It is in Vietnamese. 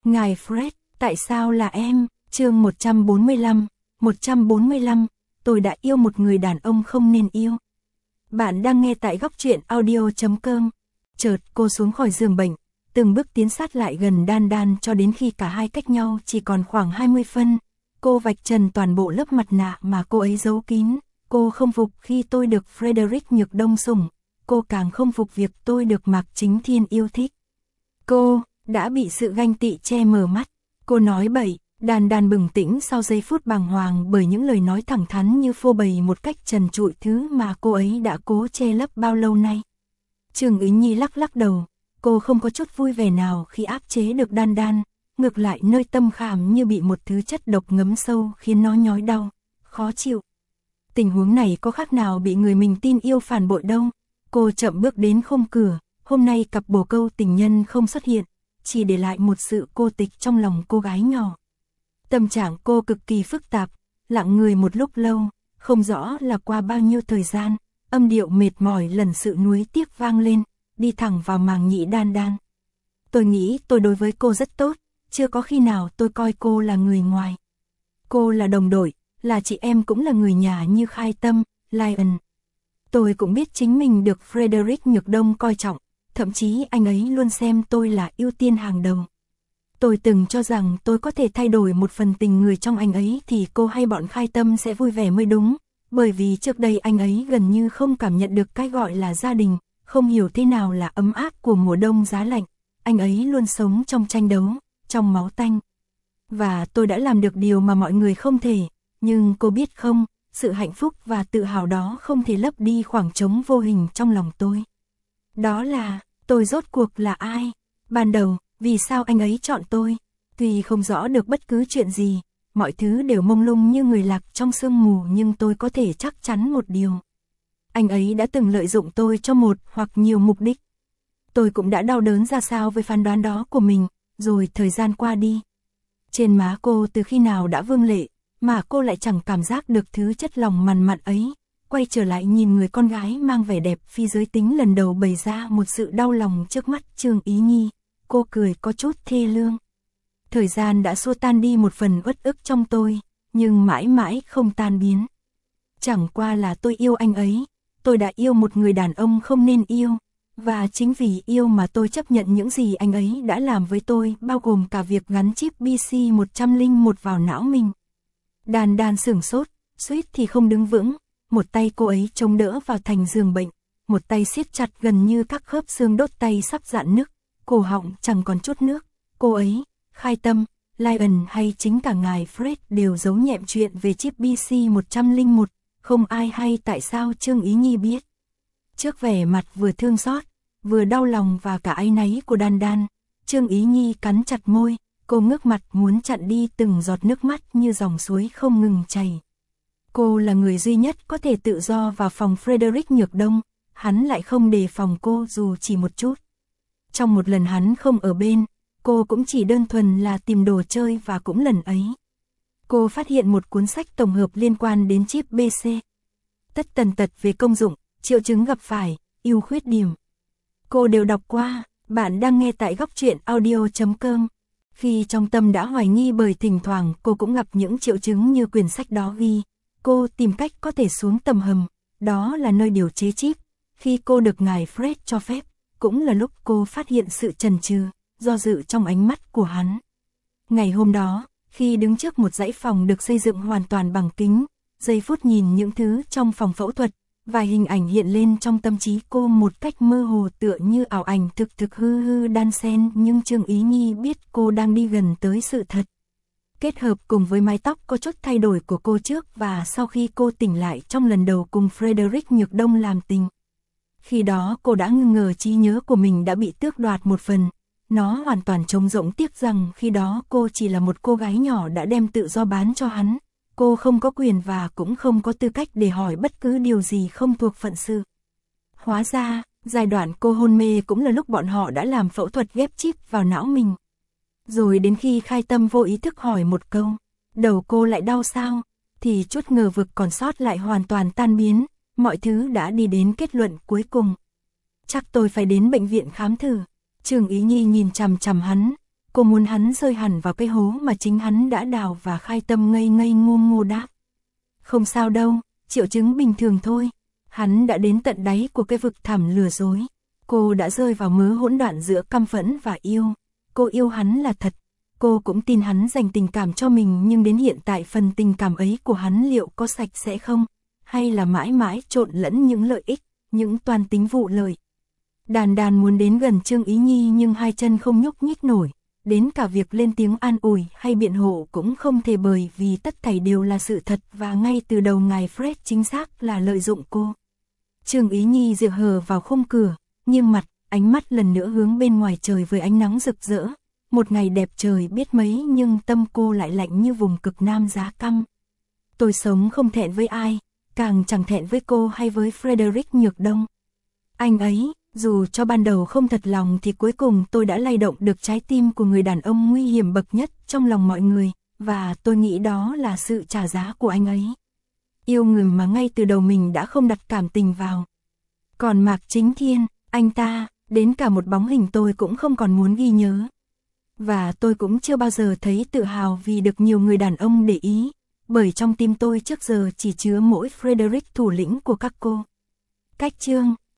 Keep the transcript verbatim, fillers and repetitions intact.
Ngài Fred, tại sao là em? Chương một trăm bốn mươi lăm, một trăm bốn mươi lăm, tôi đã yêu một người đàn ông không nên yêu. Bạn đang nghe tại góc truyện audio chấm com. Chợt cô xuống khỏi giường bệnh, từng bước tiến sát lại gần Đan Đan cho đến khi cả hai cách nhau chỉ còn khoảng hai mươi phân. Cô vạch trần toàn bộ lớp mặt nạ mà cô ấy giấu kín. Cô không phục khi tôi được Frederick Nhược Đông sủng. Cô càng không phục việc tôi được Mạc Chính Thiên yêu thích. Cô đã bị sự ganh tị che mờ mắt. Cô nói bậy. Đan Đan bừng tỉnh sau giây phút bàng hoàng bởi những lời nói thẳng thắn như phô bày một cách trần trụi thứ mà cô ấy đã cố che lấp bao lâu nay. Trương Ý Nhi lắc lắc đầu, cô không có chút vui vẻ nào khi áp chế được Đan Đan, ngược lại nơi tâm khảm như bị một thứ chất độc ngấm sâu khiến nó nhói đau, khó chịu. Tình huống này có khác nào bị người mình tin yêu phản bội đâu. Cô chậm bước đến khung cửa, hôm nay cặp bồ câu tình nhân không xuất hiện, chỉ để lại một sự cô tịch trong lòng cô gái nhỏ. Tâm trạng cô cực kỳ phức tạp, lặng người một lúc lâu, không rõ là qua bao nhiêu thời gian, âm điệu mệt mỏi lần sự nuối tiếc vang lên, đi thẳng vào màng nhĩ Đan Đan. Tôi nghĩ tôi đối với cô rất tốt, chưa có khi nào tôi coi cô là người ngoài. Cô là đồng đội, là chị em cũng là người nhà như Khai Tâm, Lion. Tôi cũng biết chính mình được Frederick Nhược Đông coi trọng, thậm chí anh ấy luôn xem tôi là ưu tiên hàng đầu. Tôi từng cho rằng tôi có thể thay đổi một phần tình người trong anh ấy thì cô hay bọn Khai Tâm sẽ vui vẻ mới đúng, bởi vì trước đây anh ấy gần như không cảm nhận được cái gọi là gia đình, không hiểu thế nào là ấm áp của mùa đông giá lạnh, anh ấy luôn sống trong tranh đấu, trong máu tanh. Và tôi đã làm được điều mà mọi người không thể, nhưng cô biết không, sự hạnh phúc và tự hào đó không thể lấp đi khoảng trống vô hình trong lòng tôi. Đó là, tôi rốt cuộc là ai? Ban đầu, vì sao anh ấy chọn tôi? Tuy không rõ được bất cứ chuyện gì, mọi thứ đều mông lung như người lạc trong sương mù, nhưng tôi có thể chắc chắn một điều. Anh ấy đã từng lợi dụng tôi cho một hoặc nhiều mục đích. Tôi cũng đã đau đớn ra sao với phán đoán đó của mình, rồi thời gian qua đi. Trên má cô từ khi nào đã vương lệ, mà cô lại chẳng cảm giác được thứ chất lòng mằn mặn ấy. Quay trở lại nhìn người con gái mang vẻ đẹp phi giới tính lần đầu bày ra một sự đau lòng trước mắt Trương Ý Nhi. Cô cười có chút thê lương. Thời gian đã xua tan đi một phần uất ức trong tôi, nhưng mãi mãi không tan biến. Chẳng qua là tôi yêu anh ấy, tôi đã yêu một người đàn ông không nên yêu, và chính vì yêu mà tôi chấp nhận những gì anh ấy đã làm với tôi, bao gồm cả việc gắn chip B C một không một vào não mình. Đan Đan sửng sốt, suýt thì không đứng vững, một tay cô ấy chống đỡ vào thành giường bệnh, một tay siết chặt gần như các khớp xương đốt tay sắp rạn nứt. Cổ họng chẳng còn chút nước, cô ấy, Khai Tâm, Lion hay chính cả ngài Fred đều giấu nhẹm chuyện về chip B C một không một, không ai hay tại sao Trương Ý Nhi biết. Trước vẻ mặt vừa thương xót, vừa đau lòng và cả áy náy của Đan Đan, Trương Ý Nhi cắn chặt môi, cô ngước mặt muốn chặn đi từng giọt nước mắt như dòng suối không ngừng chảy. Cô là người duy nhất có thể tự do vào phòng Frederick Nhược Đông, hắn lại không đề phòng cô dù chỉ một chút. Trong một lần hắn không ở bên, cô cũng chỉ đơn thuần là tìm đồ chơi và cũng lần ấy. Cô phát hiện một cuốn sách tổng hợp liên quan đến chip B C. Tất tần tật về công dụng, triệu chứng gặp phải, ưu khuyết điểm. Cô đều đọc qua, bạn đang nghe tại góc truyện audio chấm com. Khi trong tâm đã hoài nghi bởi thỉnh thoảng cô cũng gặp những triệu chứng như quyển sách đó ghi, cô tìm cách có thể xuống tầng hầm, đó là nơi điều chế chip, khi cô được ngài Fred cho phép. Cũng là lúc cô phát hiện sự chần chừ, do dự trong ánh mắt của hắn. Ngày hôm đó, khi đứng trước một dãy phòng được xây dựng hoàn toàn bằng kính, giây phút nhìn những thứ trong phòng phẫu thuật, vài hình ảnh hiện lên trong tâm trí cô một cách mơ hồ tựa như ảo ảnh thực thực hư hư đan xen, nhưng Trương Ý Nhi biết cô đang đi gần tới sự thật. Kết hợp cùng với mái tóc có chút thay đổi của cô trước và sau khi cô tỉnh lại trong lần đầu cùng Frederick Nhược Đông làm tình. Khi đó cô đã nghi ngờ trí nhớ của mình đã bị tước đoạt một phần, nó hoàn toàn trống rỗng, tiếc rằng khi đó cô chỉ là một cô gái nhỏ đã đem tự do bán cho hắn, cô không có quyền và cũng không có tư cách để hỏi bất cứ điều gì không thuộc phận sự. Hóa ra, giai đoạn cô hôn mê cũng là lúc bọn họ đã làm phẫu thuật ghép chip vào não mình. Rồi đến khi Khai Tâm vô ý thức hỏi một câu, đầu cô lại đau sao, thì chút ngờ vực còn sót lại hoàn toàn tan biến. Mọi thứ đã đi đến kết luận cuối cùng. Chắc tôi phải đến bệnh viện khám thử. Trương Ý Nhi nhìn chằm chằm hắn. Cô muốn hắn rơi hẳn vào cái hố mà chính hắn đã đào và Khai Tâm ngây ngây ngô ngô đáp. Không sao đâu, triệu chứng bình thường thôi. Hắn đã đến tận đáy của cái vực thẳm lừa dối. Cô đã rơi vào mớ hỗn loạn giữa căm phẫn và yêu. Cô yêu hắn là thật. Cô cũng tin hắn dành tình cảm cho mình, nhưng đến hiện tại phần tình cảm ấy của hắn liệu có sạch sẽ không? Hay là mãi mãi trộn lẫn những lợi ích, những toan tính vụ lợi? Đàn đàn muốn đến gần Trương Ý Nhi nhưng hai chân không nhúc nhích nổi. Đến cả việc lên tiếng an ủi hay biện hộ cũng không thể, bởi vì tất thảy đều là sự thật và ngay từ đầu ngài Fred chính xác là lợi dụng cô. Trương Ý Nhi dựa hờ vào khung cửa, nghiêng mặt, ánh mắt lần nữa hướng bên ngoài trời với ánh nắng rực rỡ. Một ngày đẹp trời biết mấy nhưng tâm cô lại lạnh như vùng cực nam giá căm. Tôi sống không thẹn với ai, càng chẳng thẹn với cô hay với Frederick Nhược Đông. Anh ấy, dù cho ban đầu không thật lòng thì cuối cùng tôi đã lay động được trái tim của người đàn ông nguy hiểm bậc nhất trong lòng mọi người, và tôi nghĩ đó là sự trả giá của anh ấy. Yêu người mà ngay từ đầu mình đã không đặt cảm tình vào. Còn Mạc Chính Thiên, anh ta, đến cả một bóng hình tôi cũng không còn muốn ghi nhớ. Và tôi cũng chưa bao giờ thấy tự hào vì được nhiều người đàn ông để ý, bởi trong tim tôi trước giờ chỉ chứa mỗi Frederick thủ lĩnh của các cô. Cách chương